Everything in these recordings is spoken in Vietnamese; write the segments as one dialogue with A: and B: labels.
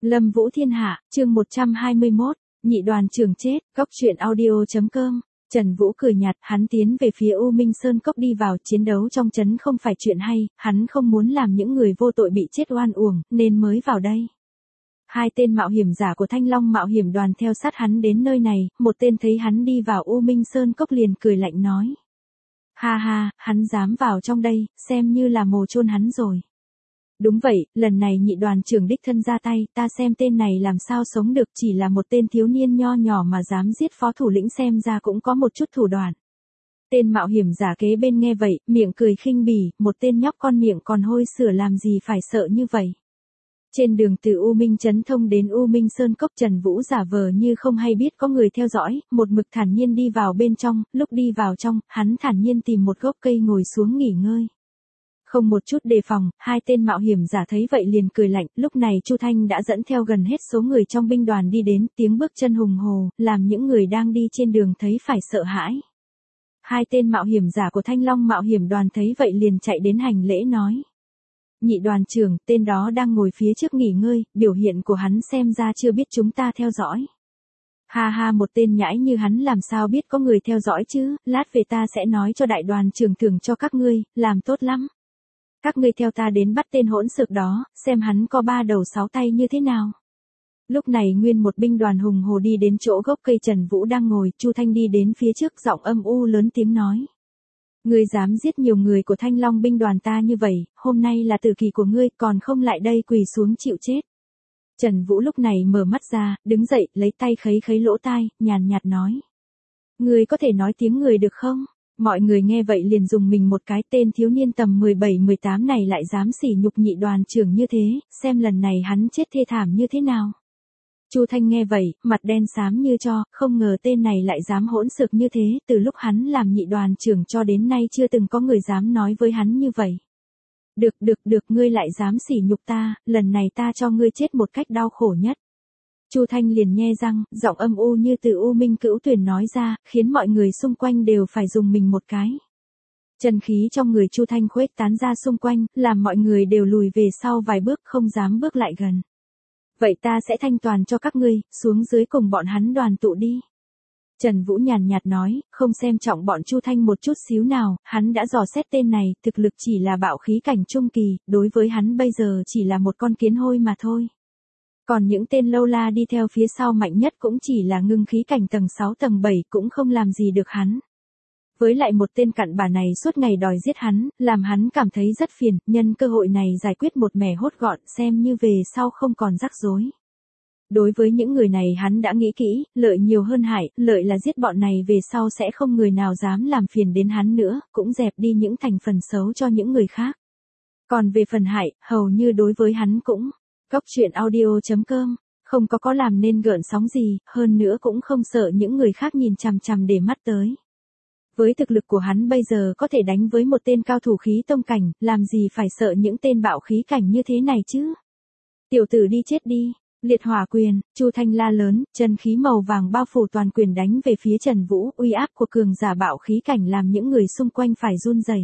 A: Lâm Vũ Thiên Hạ, chương 121, nhị đoàn trưởng chết, góc truyện audio.com. Trần Vũ cười nhạt, hắn tiến về phía U Minh Sơn Cốc đi vào, chiến đấu trong trấn không phải chuyện hay, hắn không muốn làm những người vô tội bị chết oan uổng, nên mới vào đây. Hai tên mạo hiểm giả của Thanh Long mạo hiểm đoàn theo sát hắn đến nơi này, một tên thấy hắn đi vào U Minh Sơn Cốc liền cười lạnh nói. Ha ha, hắn dám vào trong đây, xem như là mồ chôn hắn rồi. Đúng vậy, lần này nhị đoàn trưởng đích thân ra tay, ta xem tên này làm sao sống được, chỉ là một tên thiếu niên nho nhỏ mà dám giết phó thủ lĩnh, xem ra cũng có một chút thủ đoạn. Tên mạo hiểm giả kế bên nghe vậy, miệng cười khinh bỉ, một tên nhóc con miệng còn hôi sữa làm gì phải sợ như vậy. Trên đường từ U Minh Trấn Thông đến U Minh Sơn Cốc, Trần Vũ giả vờ như không hay biết có người theo dõi, một mực thản nhiên đi vào bên trong, lúc đi vào trong, hắn thản nhiên tìm một gốc cây ngồi xuống nghỉ ngơi. Không một chút đề phòng, hai tên mạo hiểm giả thấy vậy liền cười lạnh, lúc này Chu Thanh đã dẫn theo gần hết số người trong binh đoàn đi đến, tiếng bước chân hùng hồ, làm những người đang đi trên đường thấy phải sợ hãi. Hai tên mạo hiểm giả của Thanh Long mạo hiểm đoàn thấy vậy liền chạy đến hành lễ nói. Nhị đoàn trưởng, tên đó đang ngồi phía trước nghỉ ngơi, biểu hiện của hắn xem ra chưa biết chúng ta theo dõi. Ha ha, một tên nhãi như hắn làm sao biết có người theo dõi chứ, lát về ta sẽ nói cho đại đoàn trưởng thưởng cho các ngươi, làm tốt lắm. Các ngươi theo ta đến bắt tên hỗn xược đó, xem hắn có 3 đầu 6 tay như thế nào. Lúc này nguyên một binh đoàn hùng hồ đi đến chỗ gốc cây Trần Vũ đang ngồi, Chu Thanh đi đến phía trước, giọng âm u lớn tiếng nói. Ngươi dám giết nhiều người của Thanh Long binh đoàn ta như vậy, hôm nay là tử kỳ của ngươi, còn không lại đây quỳ xuống chịu chết. Trần Vũ lúc này mở mắt ra, đứng dậy, lấy tay khấy khấy lỗ tai, nhàn nhạt nói. Ngươi có thể nói tiếng người được không? Mọi người nghe vậy liền dùng mình một cái, tên thiếu niên tầm 17-18 này lại dám sỉ nhục nhị đoàn trưởng như thế, xem lần này hắn chết thê thảm như thế nào. Chu Thanh nghe vậy, mặt đen xám như tro, không ngờ tên này lại dám hỗn xược như thế, từ lúc hắn làm nhị đoàn trưởng cho đến nay chưa từng có người dám nói với hắn như vậy. Được, ngươi lại dám sỉ nhục ta, lần này ta cho ngươi chết một cách đau khổ nhất. Chu Thanh liền nhe răng, giọng âm u như từ U Minh Cữu Tuyển nói ra, khiến mọi người xung quanh đều phải dùng mình một cái. Chân khí trong người Chu Thanh khuếch tán ra xung quanh, làm mọi người đều lùi về sau vài bước, không dám bước lại gần. Vậy ta sẽ thanh toàn cho các ngươi, xuống dưới cùng bọn hắn đoàn tụ đi. Trần Vũ nhàn nhạt nói, không xem trọng bọn Chu Thanh một chút xíu nào, hắn đã dò xét tên này, thực lực chỉ là bạo khí cảnh trung kỳ, đối với hắn bây giờ chỉ là một con kiến hôi mà thôi. Còn những tên lâu la đi theo phía sau mạnh nhất cũng chỉ là ngưng khí cảnh tầng 6 tầng 7, cũng không làm gì được hắn. Với lại một tên cặn bà này suốt ngày đòi giết hắn, làm hắn cảm thấy rất phiền, nhân cơ hội này giải quyết một mẻ hốt gọn, xem như về sau không còn rắc rối. Đối với những người này hắn đã nghĩ kỹ, lợi nhiều hơn hại, lợi là giết bọn này về sau sẽ không người nào dám làm phiền đến hắn nữa, cũng dẹp đi những thành phần xấu cho những người khác. Còn về phần hại, hầu như đối với hắn cũng. Góc truyện audio.com, không có làm nên gợn sóng gì, hơn nữa cũng không sợ những người khác nhìn chằm chằm để mắt tới. Với thực lực của hắn bây giờ có thể đánh với một tên cao thủ khí tông cảnh, làm gì phải sợ những tên bạo khí cảnh như thế này chứ. Tiểu tử đi chết đi, liệt hỏa quyền, Chu Thanh la lớn, chân khí màu vàng bao phủ toàn quyền đánh về phía Trần Vũ, uy áp của cường giả bạo khí cảnh làm những người xung quanh phải run rẩy.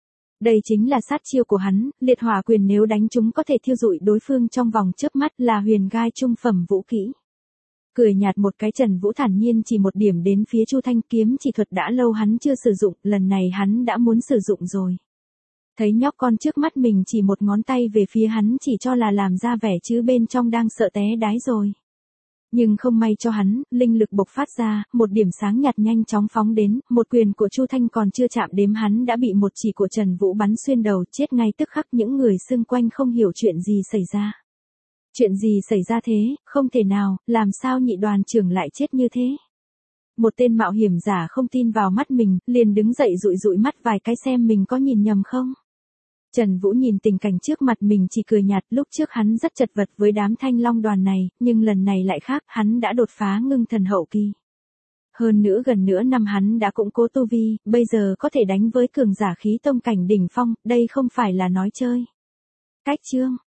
A: Đây chính là sát chiêu của hắn, liệt hỏa quyền nếu đánh chúng có thể thiêu rụi đối phương trong vòng chớp mắt, là huyền gai trung phẩm vũ kỹ. Cười nhạt một cái, Trần Vũ thản nhiên chỉ một điểm đến phía Chu Thanh, kiếm chỉ thuật đã lâu hắn chưa sử dụng, lần này hắn đã muốn sử dụng rồi. Thấy nhóc con trước mắt mình chỉ một ngón tay về phía hắn, chỉ cho là làm ra vẻ chứ bên trong đang sợ té đái rồi. Nhưng không may cho hắn, linh lực bộc phát ra, một điểm sáng nhạt nhanh chóng phóng đến, một quyền của Chu Thanh còn chưa chạm đếm hắn đã bị một chỉ của Trần Vũ bắn xuyên đầu, chết ngay tức khắc. Những người xung quanh không hiểu chuyện gì xảy ra. Chuyện gì xảy ra thế, không thể nào, làm sao nhị đoàn trưởng lại chết như thế. Một tên mạo hiểm giả không tin vào mắt mình, liền đứng dậy dụi mắt vài cái xem mình có nhìn nhầm không. Trần Vũ nhìn tình cảnh trước mặt mình chỉ cười nhạt, lúc trước hắn rất chật vật với đám Thanh Long đoàn này, nhưng lần này lại khác, hắn đã đột phá ngưng thần hậu kỳ. Hơn nữa gần nửa năm hắn đã củng cố tu vi, bây giờ có thể đánh với cường giả khí tông cảnh đỉnh phong, đây không phải là nói chơi. Cách chương